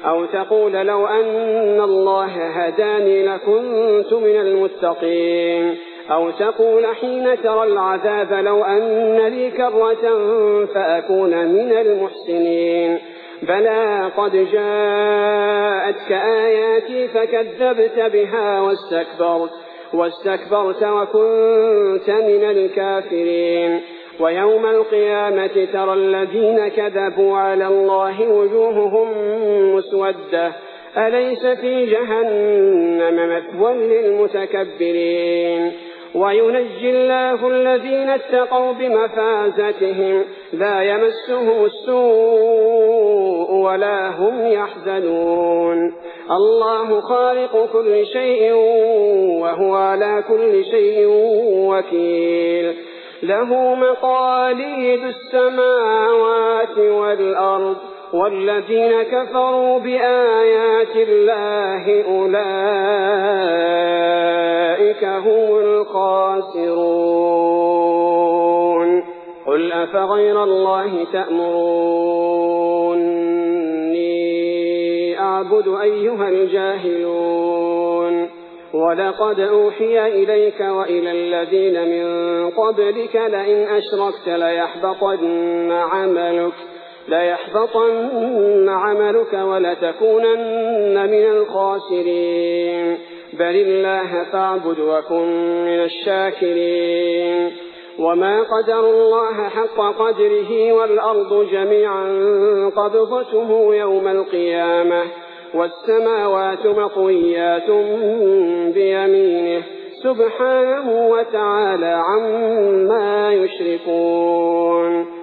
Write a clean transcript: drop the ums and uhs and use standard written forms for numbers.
أو تقول لو أن الله هداني لكنت من المتقين، أو تقول حين ترى العذاب لو أن لي كرة فأكون من المحسنين. بلى قد جاءتك آياتي فكذبت بها واستكبرت وكنت من الكافرين. ويوم القيامة ترى الذين كذبوا على الله وجوههم مسودة أليس في جهنم مثوى للمتكبرين. وينجي الله الذين اتقوا بمفازتهم لا يمسهم السوء ولا هم يحزنون. الله خالق كل شيء وهو على كل شيء وكيل. له مقاليد السماوات والأرض والذين كفروا بآيات الله أولئك هم الخاسرون. قل أفغير الله تأمروني أعبد أيها الجاهلون؟ ولقد أوحي إليك وإلى الذين من قبلك لئن أشركت ليحبطن عملك ولتكونن من الخاسرين. بل الله فاعبد وكن من الشاكرين. وما قدر الله حق قدره والأرض جميعا قبضته يوم القيامة والسماوات مطويات بيمينه سبحانه وتعالى عما يشركون.